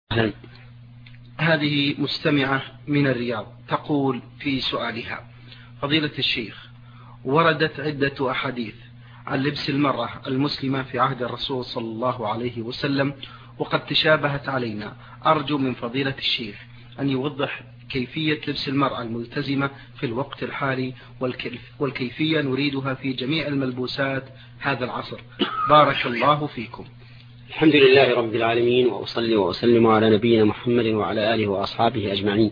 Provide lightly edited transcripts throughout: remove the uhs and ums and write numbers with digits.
أهلا. هذه مستمعة من الرياض تقول في سؤالها: فضيلة الشيخ، وردت عدة أحاديث عن لبس المرأة المسلمة في عهد الرسول صلى الله عليه وسلم وقد تشابهت علينا. أرجو من فضيلة الشيخ أن يوضح كيفية لبس المرأة الملتزمة في الوقت الحالي والكيفية نريدها في جميع الملبوسات هذا العصر. بارك الله فيكم. الحمد لله رب العالمين، وأصلي وأسلم على نبينا محمد وعلى آله وأصحابه أجمعين.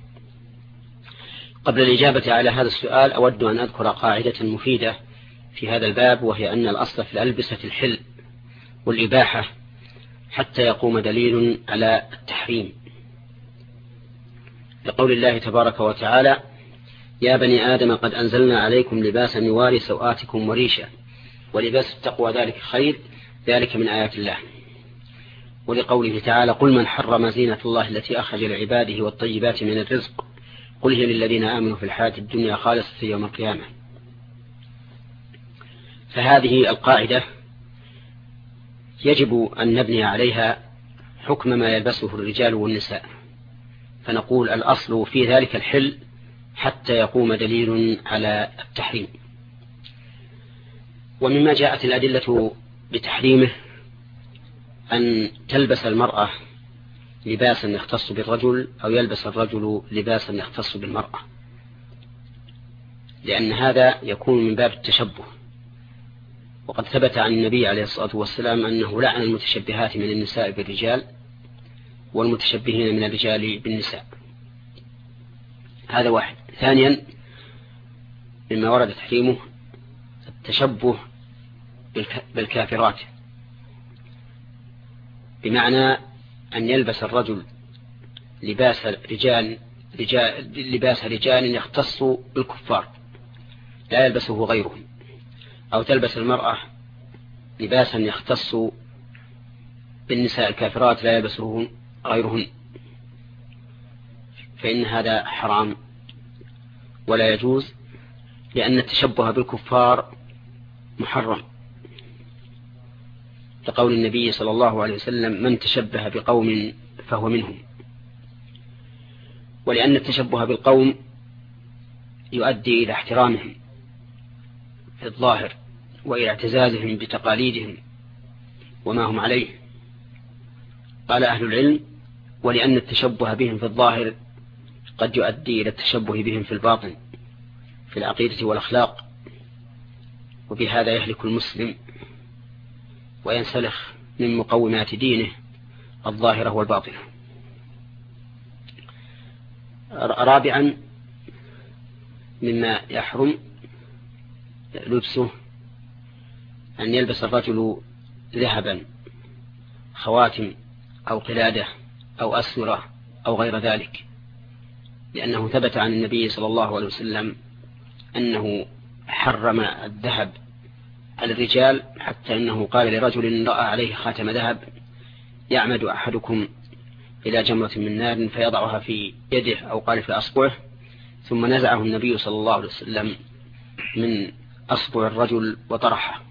قبل الإجابة على هذا السؤال أود أن أذكر قاعدة مفيدة في هذا الباب، وهي أن الأصل في الألبسة الحل والإباحة حتى يقوم دليل على التحريم، لقول الله تبارك وتعالى: يا بني آدم قد أنزلنا عليكم لباسا يواري سوآتكم وريشا ولباس التقوى ذلك خير ذلك من آيات الله. ولقوله تعالى: قل من حرم زينة الله التي أخرج لعباده والطيبات من الرزق قل هي للذين آمنوا في الحياة الدنيا خالصة يوم القيامة. فهذه القاعدة يجب أن نبني عليها حكم ما يلبسه الرجال والنساء، فنقول الأصل في ذلك الحل حتى يقوم دليل على التحريم. ومما جاءت الأدلة بتحريمه أن تلبس المرأة لباسا يختص بالرجل أو يلبس الرجل لباسا يختص بالمرأة، لأن هذا يكون من باب التشبه. وقد ثبت عن النبي عليه الصلاة والسلام أنه لعن المتشبهات من النساء بالرجال والمتشبهين من الرجال بالنساء. هذا واحد. ثانيا، مما ورد تحريمه التشبه بالكافرات، بمعنى أن يلبس الرجل لباس رجال يختص بالكفار لا يلبسه غيرهم، أو تلبس المرأة لباسا يختص بالنساء الكافرات لا يلبسه غيرهن، فإن هذا حرام ولا يجوز، لأن التشبه بالكفار محرم، لقول النبي صلى الله عليه وسلم: من تشبه بقوم فهو منهم. ولأن التشبه بالقوم يؤدي إلى احترامهم في الظاهر وإلى اعتزازهم بتقاليدهم وما هم عليه. قال أهل العلم: ولأن التشبه بهم في الظاهر قد يؤدي إلى التشبه بهم في الباطن في العقيدة والأخلاق، وبهذا يهلك المسلم وينسلخ من مقومات دينه الظاهرة والباطنة. رابعا، مما يحرم لبسه أن يلبس الرجل ذهبا، خواتم أو قلادة أو أسورة أو غير ذلك، لأنه ثبت عن النبي صلى الله عليه وسلم أنه حرم الذهب على الرجال، حتى أنه قال لرجل رأى عليه خاتم ذهب: يعمد أحدكم إلى جمرة من نار فيضعها في يده أو قال في أصبعه، ثم نزعه النبي صلى الله عليه وسلم من أصبع الرجل وطرحه.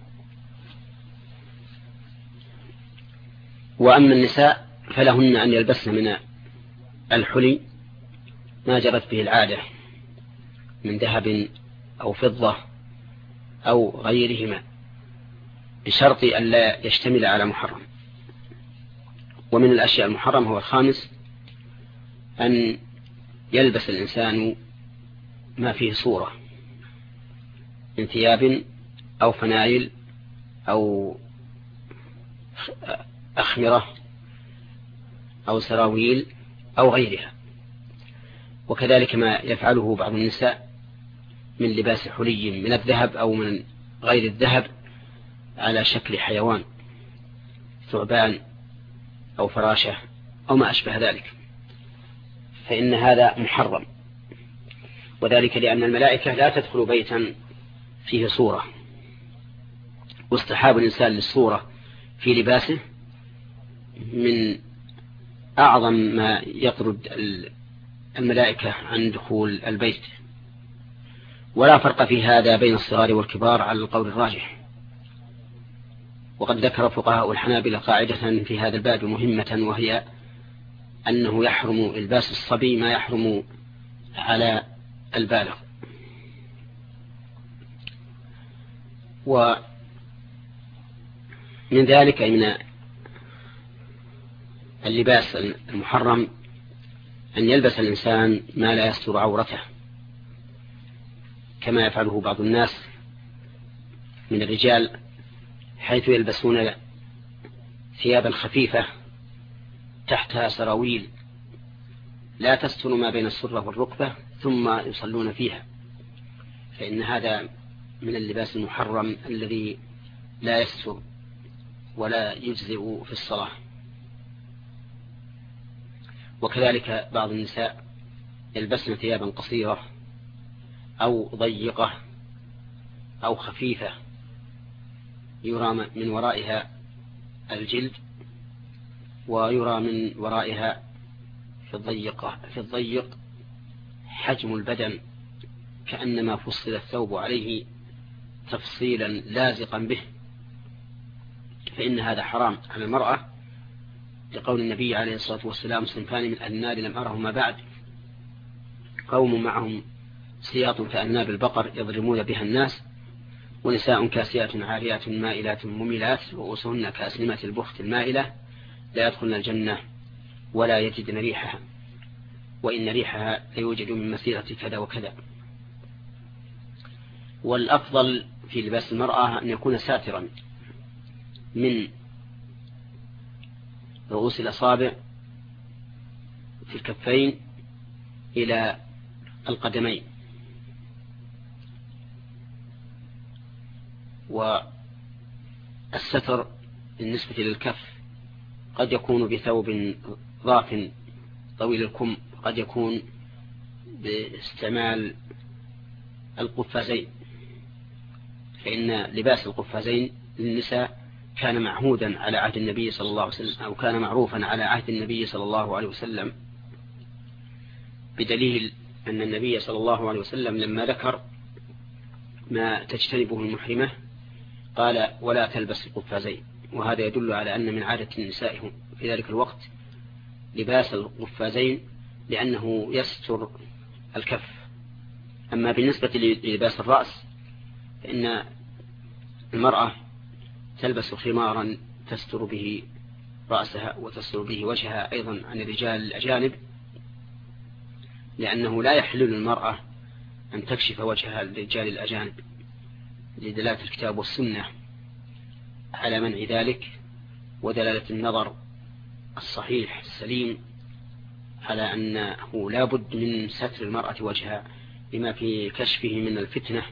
وأما النساء فلهن أن يلبسن من الحلي ما جرت به العادة من ذهب أو فضة أو غيرهما، بشرط أن لا يشتمل على محرم. ومن الأشياء المحرم هو الخامس: أن يلبس الإنسان ما فيه صورة من ثياب أو فنايل أو أخمرة أو سراويل أو غيرها، وكذلك ما يفعله بعض النساء من لباس حلي من الذهب أو من غير الذهب على شكل حيوان، ثعبان أو فراشة أو ما أشبه ذلك، فإن هذا محرم، وذلك لأن الملائكة لا تدخل بيتا فيه صورة، واصطحاب الإنسان للصورة في لباسه من أعظم ما يطرد الملائكة عن دخول البيت. ولا فرق في هذا بين الصغار والكبار على القول الراجح. وقد ذكر فقهاء الحنابلة قاعدة في هذا الباب مهمة، وهي أنه يحرم إلباس الصبي ما يحرم على البالغ. ومن ذلك من اللباس المحرم أن يلبس الإنسان ما لا يستر عورته، كما يفعله بعض الناس من الرجال، حيث يلبسون ثيابا خفيفة تحتها سراويل لا تستر ما بين السرة والركبة ثم يصلون فيها، فإن هذا من اللباس المحرم الذي لا يستر ولا يجزئ في الصلاة. وكذلك بعض النساء يلبسن ثيابا قصيرة أو ضيقة أو خفيفة يرى من ورائها الجلد ويرى من ورائها في الضيق حجم البدن كأنما فصل الثوب عليه تفصيلا لازقا به، فإن هذا حرام على المرأة، لقول النبي عليه الصلاة والسلام: صنفان من أهل النار لم أرهما بعد، قوم معهم سياط كأناب البقر يضرمون بها الناس، ونساء كاسيات عاريات مائلات مميلات رؤوسهن كأسنمة البخت المائلة لا يدخلن الجنة ولا يجدن ريحها، وإن ريحها ليوجد من مسيرة كذا وكذا. والأفضل في لباس المرأة أن يكون ساترا من رؤوس الأصابع في الكفين إلى القدمين. والستر بالنسبة للكف قد يكون بثوب ضاف طويل الكم، قد يكون باستعمال القفازين، فإن لباس القفازين للنساء كان معهودا على عهد النبي صلى الله عليه وسلم، أو كان معروفا على عهد النبي صلى الله عليه وسلم، بدليل أن النبي صلى الله عليه وسلم لما ذكر ما تجتنبه المحرمة قال: ولا تلبس القفازين. وهذا يدل على أن من عادة النساء في ذلك الوقت لباس القفازين لأنه يستر الكف. أما بالنسبة للباس الرأس فإن المرأة تلبس خمارا تستر به رأسها وتستر به وجهها أيضا عن الرجال الأجانب، لأنه لا يحل للمرأة أن تكشف وجهها للرجال الأجانب، لدلالة الكتاب والسنة على منع ذلك، ودلالة النظر الصحيح السليم على أنه لا بد من ستر المرأة وجهها لما في كشفه من الفتنة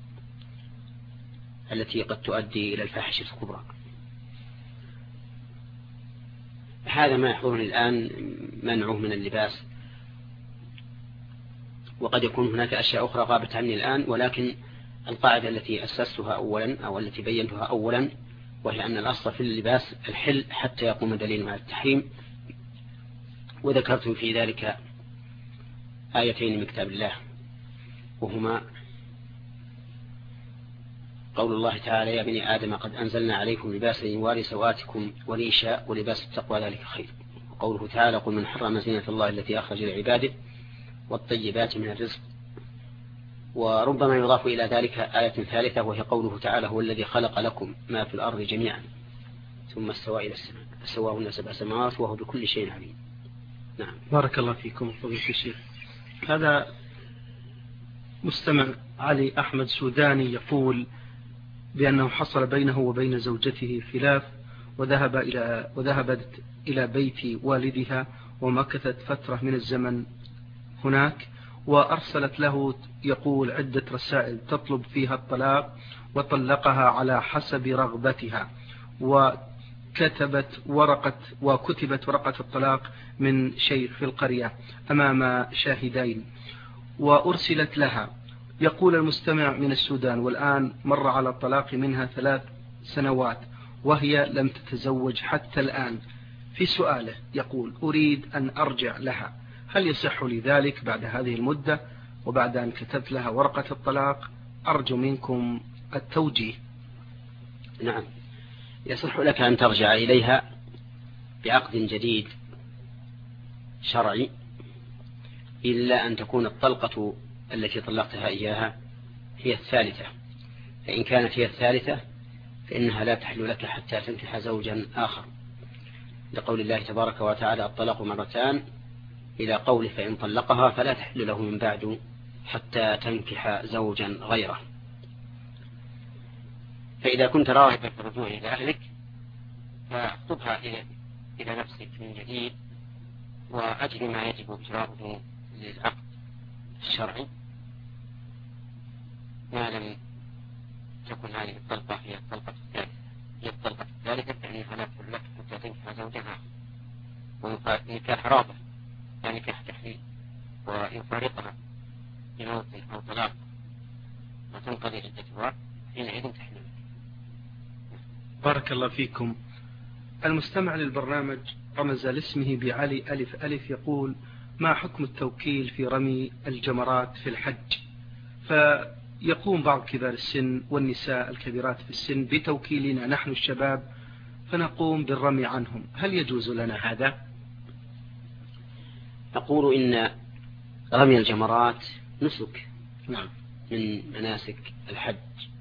التي قد تؤدي إلى الفاحشة الكبرى. هذا ما يحضرني الآن منعه من اللباس، وقد يكون هناك أشياء أخرى غابت عني الآن، ولكن القاعدة التي أسستها أولا أو التي بينتها أولا وهي أن الأصل في اللباس الحل حتى يقوم دليل على التحريم. وذكرت في ذلك آيتين من كتاب الله، وهما قول الله تعالى: يا بني آدم قد أنزلنا عليكم لباسا يواري سواتكم وريشا ولباس التقوى ذلك خير. وقوله تعالى: قل من حرم زينة الله التي أخرج لعباده والطيبات من الرزق. وربما يضاف إلى ذلك آية ثالثة وهي قوله تعالى: هو الذي خلق لكم ما في الأرض جميعا ثم استوى إلى السماء فسواهن 7 سماوات وهو بكل شيء عليم. نعم. بارك الله فيكم فضيلة الشيخ. هذا مستمع علي أحمد سوداني يقول بأنه حصل بينه وبين زوجته خلاف وذهبت إلى بيت والدها ومكثت فترة من الزمن هناك، وأرسلت له يقول عدة رسائل تطلب فيها الطلاق، وطلقها على حسب رغبتها، وكتبت ورقة الطلاق من شيخ في القرية أمام شاهدين وأرسلت لها. يقول المستمع من السودان: والآن مر على الطلاق منها 3 سنوات وهي لم تتزوج حتى الآن. في سؤاله يقول: أريد أن أرجع لها، هل يصح لي ذلك بعد هذه المدة وبعد أن كتبت لها ورقة الطلاق؟ أرجو منكم التوجيه. نعم، يصح لك أن ترجع إليها بعقد جديد شرعي إلا أن تكون الطلقة التي طلقتها إياها هي الثالثة، فإن كانت هي الثالثة فإنها لا تحل لك حتى تنكح زوجا آخر، لقول الله تبارك وتعالى الطلاق مرتان، إلى قوله فإن طلقها فلا تحل له من بعد حتى تنكح زوجا غيره. فإذا كنت راغبا في الرجوع إلى أهلك فاخطبها إلى نفسك من جديد، وأجل ما يجب إجراؤه للعقد الشرعي، ما لم تكن هذه الطلقة هي الطلقة الثالثة فإنها لا تحل لك حتى تنكح زوجا آخر، ونكاح رابع يعني نكاح تحليل، ويفارقها بموت أو طلاق وتنقضي عدتها حينئذ تحلل. بارك الله فيكم. المستمع للبرنامج رمز لاسمه بعلي ألف ألف يقول: ما حكم التوكيل في رمي الجمرات في الحج؟ فيقوم بعض كبار السن والنساء الكبيرات في السن بتوكيلنا نحن الشباب فنقوم بالرمي عنهم، هل يجوز لنا هذا؟ نقول إن رمي الجمرات نسك من مناسك الحج،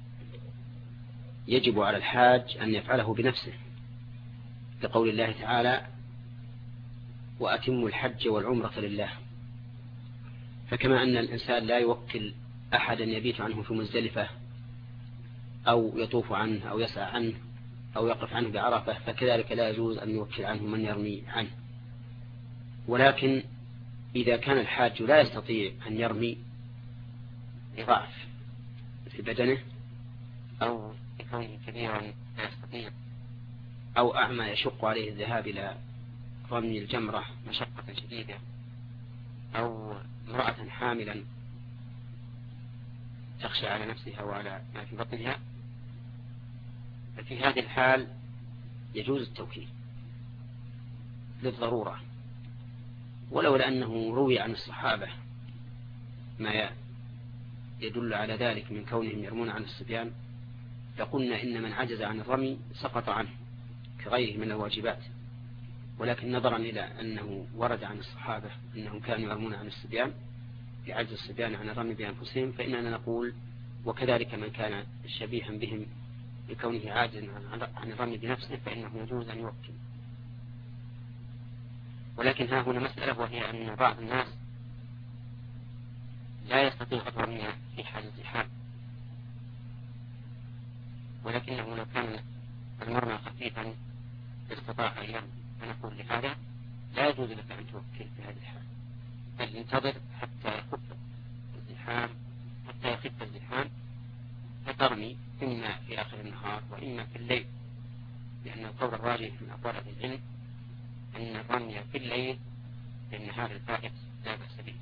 يجب على الحاج أن يفعله بنفسه، لقول الله تعالى وأتموا الحج والعمرة لله. فكما أن الإنسان لا يوكل أحدا يبيت عنه في مزدلفة أو يطوف عنه أو يسعى عنه أو يقف عنه بعرفة، فكذلك لا يجوز أن يوكل عنه من يرمي عنه. ولكن إذا كان الحاج لا يستطيع أن يرمي لضعف في بدنه أو كونه كبيرا لا يستطيع أو أعمى يشق عليه الذهاب إلى رمي الجمرة مشقة شديدة، أو امرأة حاملا تخشى على نفسها وعلى ما في بطنها، ففي هذه الحال يجوز التوكيل للضرورة. ولولا أنه روي عن الصحابة ما يدل على ذلك من كونهم يرمون عن الصبيان لقلنا إن من عجز عن الرمي سقط عنه كغيره من الواجبات، ولكن نظرا إلى أنه ورد عن الصحابة أنهم كانوا يرمون عن الصبيان لعجز الصبيان عن الرمي بأنفسهم، فإننا نقول وكذلك من كان شبيها بهم لكونه عاجزا عن الرمي بنفسه فإنه يجوز أن يوكل. ولكن ها هنا مسألة، وهي أن بعض الناس لا يستطيع الرمي في حال الزحام، ولكنه لو كان المرمى خفيفا استطاع أن يرمي، فنقول لهذا لا يجوز لك أن توكل في هذه الحال، بل انتظر حتى يخف الزحام فترمي إما في آخر النهار وإما في الليل، لأن القول الراجح من أقوال أهل العلم أن الرمي في الليل في النهار الفائت لا بأس به.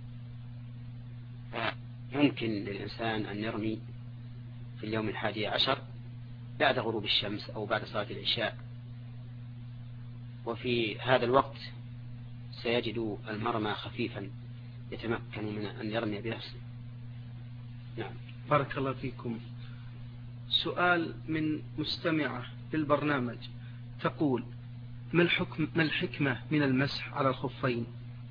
فيمكن للإنسان أن يرمي في اليوم 11 بعد غروب الشمس أو بعد صلاة العشاء، وفي هذا الوقت سيجد المرمى خفيفا يتمكن من أن يرمي بنفسه. نعم. بارك الله فيكم. سؤال من مستمعة للبرنامج تقول: ما الحكمة من المسح على الخفين؟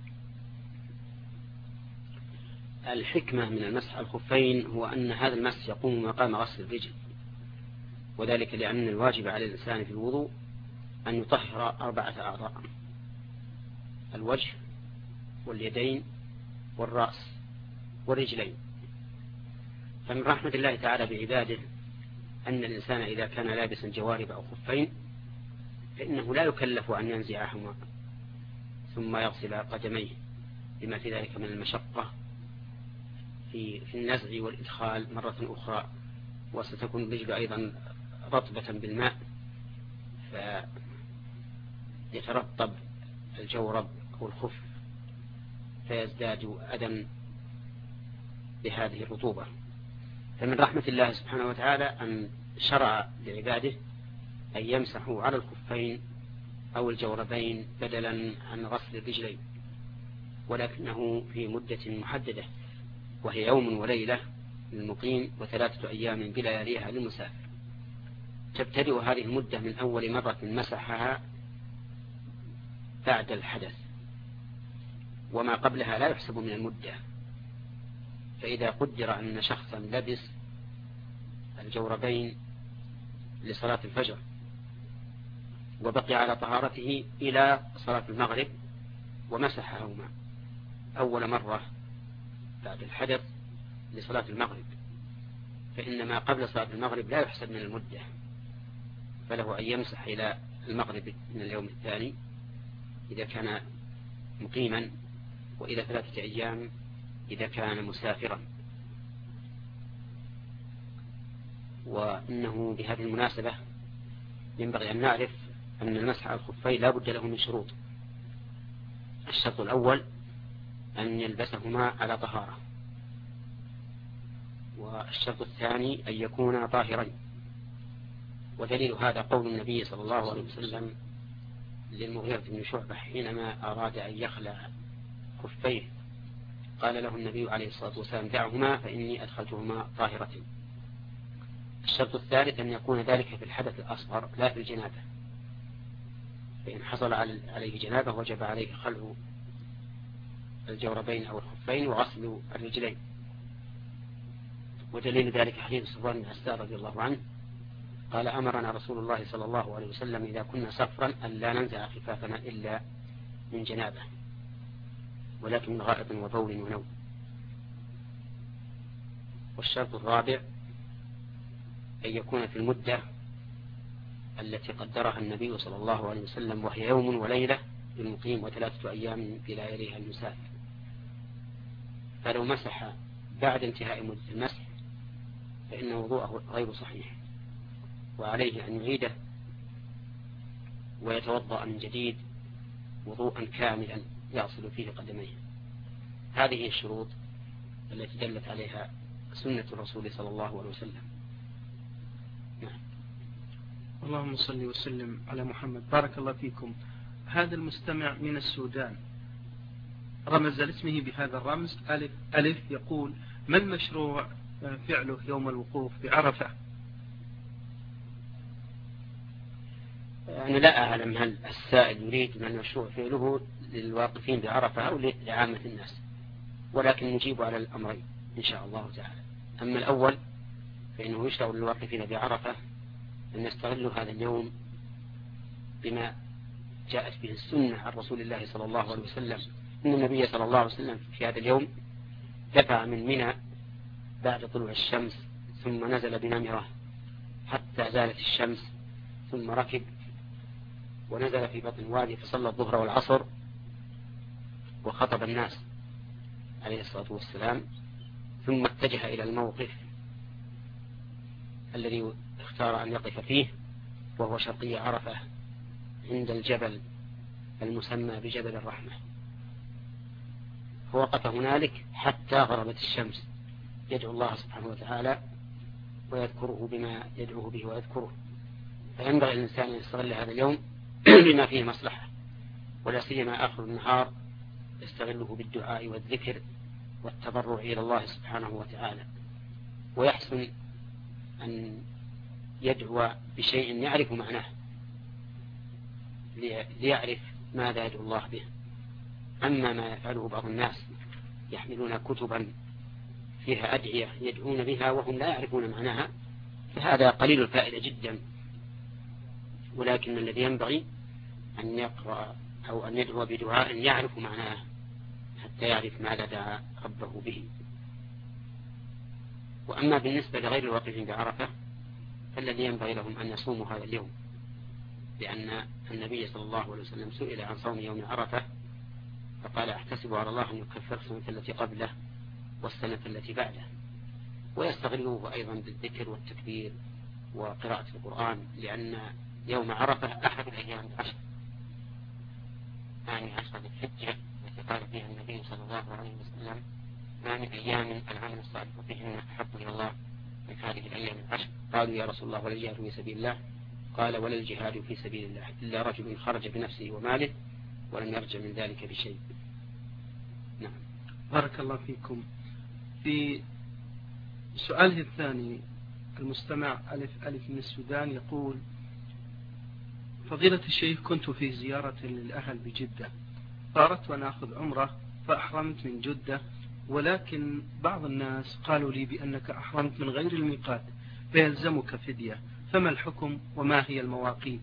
الحكمة من المسح على الخفين هو أن هذا المسح يقوم مقام غسل الرجل، وذلك لأن الواجب على الإنسان في الوضوء أن يطهر 4 أعضاء: الوجه واليدين والرأس والرجلين. فمن رحمة الله تعالى بعباده أن الإنسان إذا كان لابسا جوارب أو خفين فإنه لا يكلف أن ينزعهما ثم يغسل قدميه، لما في ذلك من المشقة في النزع والإدخال مرة أخرى، وستكون الرجل أيضا رطبة بالماء فيترطب الجورب أو الخف فيزداد أذى بهذه الرطوبة. فمن رحمة الله سبحانه وتعالى أن شرع لعباده أن يمسحوا على الخفين أو الجوربين بدلا عن غسل الرجلين، ولكنه في مدة محددة، وهي يوم وليلة للمقيم و3 أيام بلياليها للمسافر. تبتدئ هذه المدة من أول مرة مسحها بعد الحدث، وما قبلها لا يحسب من المدة. فإذا قدر أن شخصا لبس الجوربين لصلاة الفجر وبقي على طهارته إلى صلاة المغرب ومسحهما أول مرة بعد الحدث لصلاة المغرب، فإن ما قبل صلاة المغرب لا يحسب من المدة، فله أن يمسح إلى المغرب من اليوم الثاني إذا كان مقيما، وإلى 3 أيام إذا كان مسافرا. وإنه بهذه المناسبة ينبغي أن نعرف أن المسح على الخفين لا بد له من شروط. الشرط الأول أن يلبسهما على طهارة، والشرط الثاني أن يكونا طاهرين. ودليل هذا قول النبي صلى الله عليه وسلم للمغيرة بن شعبة حينما أراد أن يخلع خفيه، قال له النبي عليه الصلاة والسلام دعهما فإني أدخلتهما طاهرتين. الشرط الثالث أن يكون ذلك في الحدث الأصغر لا في الجنابة، فإن حصل عليه جنابة وجب عليه خلع الجوربين أو الخفين وغسل الرجلين. ودليل ذلك حديث صفوان بن عسار رضي الله عنه قال أمرنا رسول الله صلى الله عليه وسلم إذا كنا سفرا أن لا ننزع خفافنا إلا من جنابة، ولكن من غائط وبول ونوم. والشرط الرابع أن يكون في المدة التي قدرها النبي صلى الله عليه وسلم، وهي يوم وليلة للمقيم و3 أيام بلياليها المسافر. فلو مسح بعد انتهاء مدة المسح فإن وضوءه غير صحيح، وعليه أن يعيده ويتوضأ من جديد وضوءا كاملا يغسل فيه قدميه. هذه الشروط التي دلت عليها سنة الرسول صلى الله عليه وسلم. نعم. اللهم صل وسلم على محمد. بارك الله فيكم. هذا المستمع من السودان رمز لاسمه بهذا الرمز ألف يقول: ما المشروع فعله يوم الوقوف بعرفة؟ أنا لا أعلم هل السائل يريد من المشروع فعله للواقفين بعرفة أو لعامة الناس، ولكن نجيب على الأمرين إن شاء الله تعالى. أما الأول فإنه يشرع للواقفين بعرفة أن يستغلوا هذا اليوم بما جاءت به السنة عن رسول الله صلى الله عليه وسلم. إن النبي صلى الله عليه وسلم في هذا اليوم دفع من منى بعد طلوع الشمس، ثم نزل بنمرة حتى زالت الشمس، ثم ركب ونزل في بطن وادي فصلى الظهر والعصر وخطب الناس عليه الصلاة والسلام، ثم اتجه إلى الموقف الذي اختار أن يقف فيه، وهو شرقي عرفة عند الجبل المسمى بجبل الرحمة. فوقف هنالك حتى غربت الشمس يدعو الله سبحانه وتعالى ويذكره بما يدعوه به ويذكره. فينبغي الإنسان أن يستغل هذا اليوم بما فيه مصلحة، ولا سيما آخر النهار يستغله بالدعاء والذكر والتضرع إلى الله سبحانه وتعالى. ويحسن أن يدعو بشيء يعرف معناه ليعرف ماذا يدعو الله به. أما ما يفعله بعض الناس يحملون كتبا فيها أدعية يدعون بها وهم لا يعرفون معناها، فهذا قليل الفائدة جدا. ولكن الذي ينبغي أن يقرأ أو أن يدعو بدعاء يعرف معناه حتى يعرف ماذا دعا ربه به. وأما بالنسبة لغير الواقفين بعرفة فالذي ينبغي لهم أن يصوموا هذا اليوم، لأن النبي صلى الله عليه وسلم سئل عن صوم يوم عرفة فقال: أحتسب على الله أن يكفر السنة التي قبله والسنة التي بعده. ويستغلوه أيضا بالذكر والتكبير وقراءة القرآن، لأن يوم عرفة أحد الأيام العشر، يعني 10 ذي الحجة التي قال فيها النبي صلى الله عليه وسلم: ما من أيام العمل الصالح فيهن أحب إلى الله من هذه الأيام العشر. قالوا: يا رسول الله ولا الجهاد في سبيل الله؟ قال: ولا الجهاد في سبيل الله إلا رجل خرج بنفسه وماله ولم يرجع من ذلك بشيء. نعم. بارك الله فيكم. في سؤاله الثاني المستمع ألف من السودان يقول: فضيلة الشيخ، كنت في زيارة للأهل بجدة، فأردت أن أخذ عمرة فأحرمت من جدة، ولكن بعض الناس قالوا لي بأنك أحرمت من غير الميقات فيلزمك فدية، فما الحكم وما هي المواقيت؟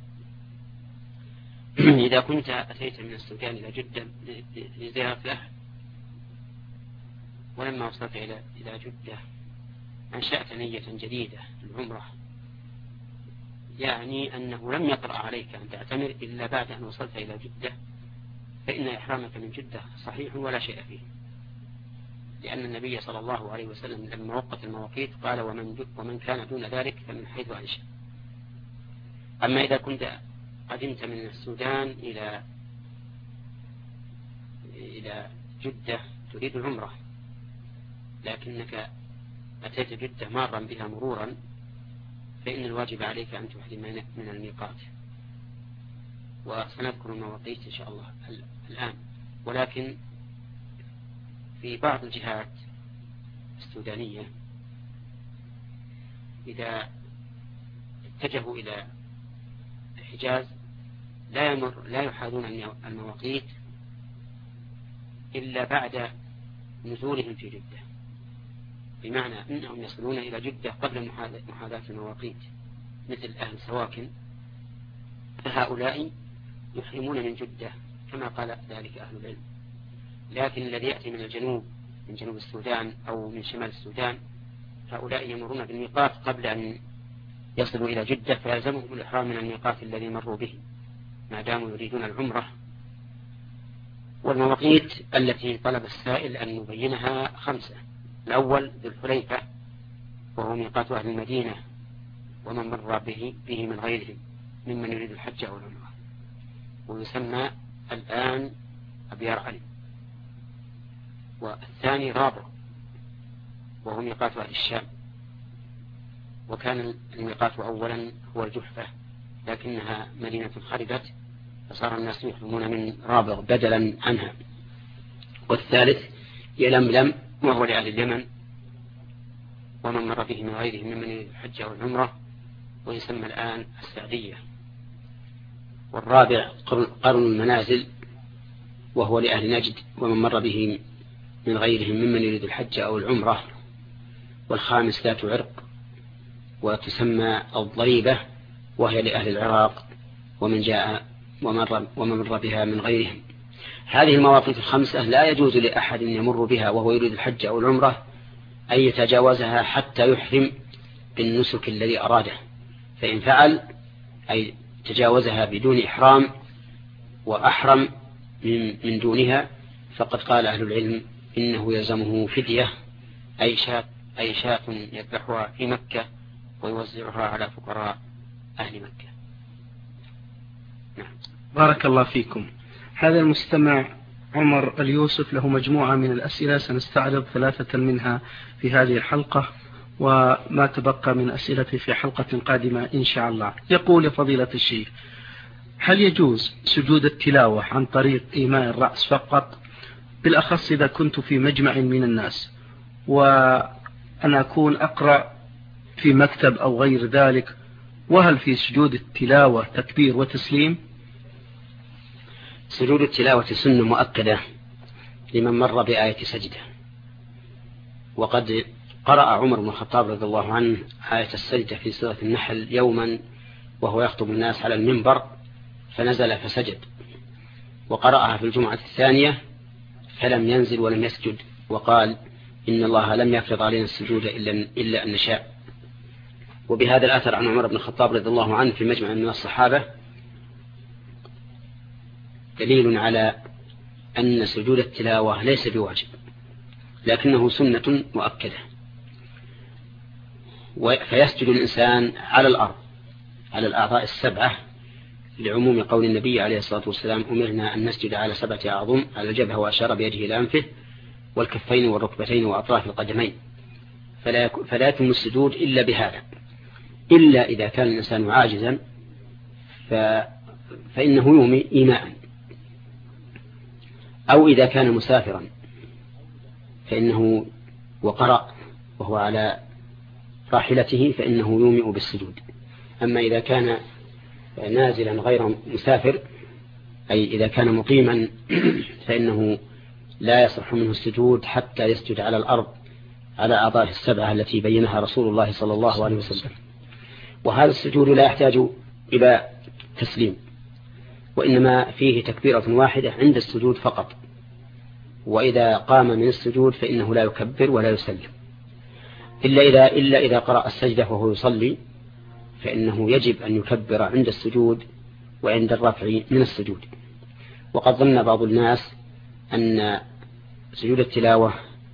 إذا كنت أتيت من السودان إلى جدة لزيارة الأهل، ولما وصلت إلى جدة أنشأت نية جديدة للعمرة، يعني أنه لم يطرأ عليك أن تعتمر إلا بعد أن وصلت إلى جدة، فإن إحرامك من جدة صحيح ولا شيء فيه، لأن النبي صلى الله عليه وسلم لما وقت المواقيت قال ومن كان دون ذلك فمن حيث أنشأ. أما إذا كنت قدمت من السودان إلى جدة تريد العمرة، لكنك أتيت جدة مارا بها مرورا، فإن الواجب عليك أن تحرم من الميقات، وسنذكر المواقيت إن شاء الله الآن. ولكن في بعض الجهات السودانية إذا اتجهوا إلى الحجاز لا يحاذون المواقيت إلا بعد نزولهم في جدة، بمعنى أنهم يصلون إلى جدة قبل محاذاة المواقيت، مثل أهل سواكن، فهؤلاء يحرمون من جدة كما قال ذلك أهل العلم. لكن الذي يأتي من الجنوب، من جنوب السودان أو من شمال السودان، هؤلاء يمرون بالميقات قبل أن يصلوا إلى جدة، فيلزمهم الإحرام من الميقات الذي مروا به ما داموا يريدون العمرة. والمواقيت التي طلب السائل أن نبينها 5: الأول ذو الحليفة، وهو ميقات أهل المدينة ومن مر به من غيرهم ممن يريد الحج أو العمرة، ويسمى الآن أبيار علي. والثاني رابع، وهو ميقات أهل الشام، وكان الميقات أولا هو الجحفة، لكنها مدينة خربت فصار الناس يحرمون من رابع بدلا عنها. والثالث يلملم، وهو لأهل اليمن ومن مر به من غيرهم ممن يريد الحج أو العمرة، ويسمى الآن السعدية. والرابع قرن المنازل، وهو لأهل نجد ومن مر به من غيرهم ممن يريد الحج أو العمرة. والخامس ذات عرق، وتسمى الضريبة، وهي لأهل العراق ومن مر بها من غيرهم. هذه المواقيت 5 لا يجوز لأحد يمر بها وهو يريد الحج أو العمرة أن يتجاوزها حتى يحرم بالنسك الذي أراده، فإن فعل أي تجاوزها بدون إحرام وأحرم من دونها، فقد قال أهل العلم إنه يلزمه فدية، أي شاة يذبحها في مكة ويوزعها على فقراء أهل مكة. نعم. بارك الله فيكم. هذا المستمع عمر اليوسف له مجموعة من الأسئلة، سنستعرض 3 منها في هذه الحلقة، وما تبقى من أسئلته في حلقة قادمة إن شاء الله. يقول: فضيلة الشيخ، هل يجوز سجود التلاوة عن طريق إيماء الرأس فقط، بالأخص إذا كنت في مجمع من الناس وأنا أكون أقرأ في مكتب أو غير ذلك؟ وهل في سجود التلاوة تكبير وتسليم؟ سجود التلاوة سنة مؤكدة لمن مر بآية سجدة، وقد قرأ عمر بن الخطاب رضي الله عنه آية السجدة في سورة النحل يوما وهو يخطب الناس على المنبر، فنزل فسجد، وقرأها في الجمعة الثانية فلم ينزل ولم يسجد، وقال: إن الله لم يفرض علينا السجود إلا أن نشاء. وبهذا الأثر عن عمر بن الخطاب رضي الله عنه في مجمع من الصحابة دليل على أن سجود التلاوة ليس بواجب، لكنه سنة مؤكدة. فيسجد الإنسان على الأرض على الأعضاء 7، لعموم قول النبي عليه الصلاة والسلام: أمرنا أن نسجد على 7 أعظم، على الجبهة، وأشار بيده إلى أنفه والكفين والركبتين وأطراف القدمين، فلا يتم السجود إلا بهذا، إلا إذا كان الإنسان عاجزا فإنه يومي إيماء، أو إذا كان مسافرا فإنه وقرأ وهو على راحلته فإنه يومئ بالسجود. أما إذا كان نازلا غير مسافر، أي إذا كان مقيما، فإنه لا يصح منه السجود حتى يسجد على الأرض على أعضائه السبعة التي بينها رسول الله صلى الله عليه وسلم. وهذا السجود لا يحتاج إلى تسليم، وإنما فيه تكبيرة واحدة عند السجود فقط، وإذا قام من السجود فإنه لا يكبر ولا يسلم إلا إذا قرأ السجدة وهو يصلي، فإنه يجب أن يكبر عند السجود وعند الرفع من السجود. وقد ظن بعض الناس أن سجود التلاوة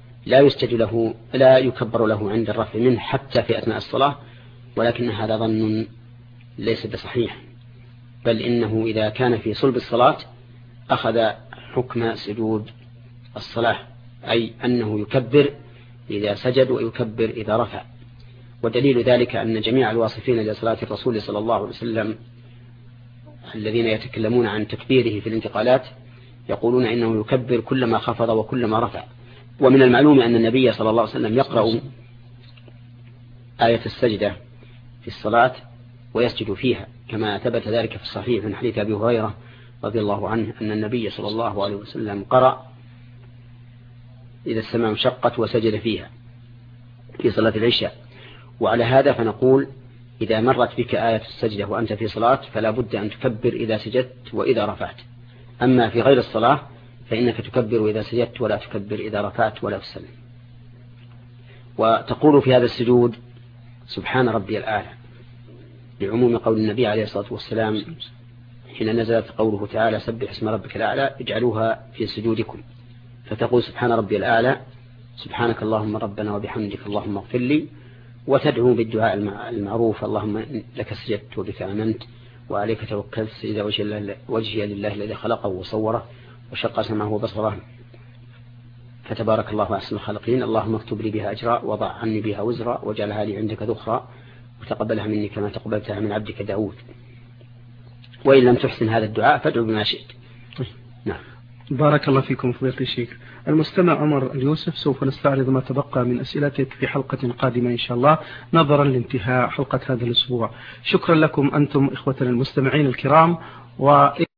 لا يكبر له عند الرفع منه حتى في أثناء الصلاة، ولكن هذا ظن ليس بصحيح، بل إنه إذا كان في صلب الصلاة أخذ حكم سجود الصلاة، أي أنه يكبر إذا سجد ويكبر إذا رفع. ودليل ذلك أن جميع الواصفين لصلاة الرسول صلى الله عليه وسلم الذين يتكلمون عن تكبيره في الانتقالات يقولون إنه يكبر كلما خفض وكلما رفع. ومن المعلوم أن النبي صلى الله عليه وسلم يقرأ آية السجدة في الصلاة ويسجد فيها، كما ثبت ذلك في الصحيح من حديث أبي هريرة رضي الله عنه أن النبي صلى الله عليه وسلم قرأ إذا السماء انشقت وسجد فيها في صلاة العشاء. وعلى هذا فنقول إذا مرت بك آية السجدة وأنت في صلاة فلا بد أن تكبر إذا سجدت وإذا رفعت. أما في غير الصلاة فإنك تكبر إذا سجدت ولا تكبر إذا رفعت ولا تسلم. وتقول في هذا السجود سبحان ربي الأعلى، لعموم قول النبي عليه الصلاة والسلام حين نزلت قوله تعالى سبح اسم ربك الأعلى اجعلوها في سجودكم، فتقول سبحان ربي الأعلى سبحانك اللهم ربنا وبحمدك اللهم اغفر لي، وتدعو بالدعاء المعروف اللهم لك سجدت وبك آمنت وعليك توكلت سيد وجهي لله الذي خلقه وصوره وشق سمعه وبصره فتبارك الله أحسن الخالقين، اللهم اكتب لي بها أجرا وضع عني بها وزرا واجعلها لي عندك ذخرا وتقبلها مني كما تقبلتها من عبدك داود. وإن لم تحسن هذا الدعاء فادعو بما شئت. نعم. بارك الله فيكم فضيلة الشيخ. المستمع عمر اليوسف سوف نستعرض ما تبقى من أسئلتك في حلقة قادمة إن شاء الله نظرا لانتهاء حلقة هذا الأسبوع. شكرا لكم أنتم إخوتنا المستمعين الكرام.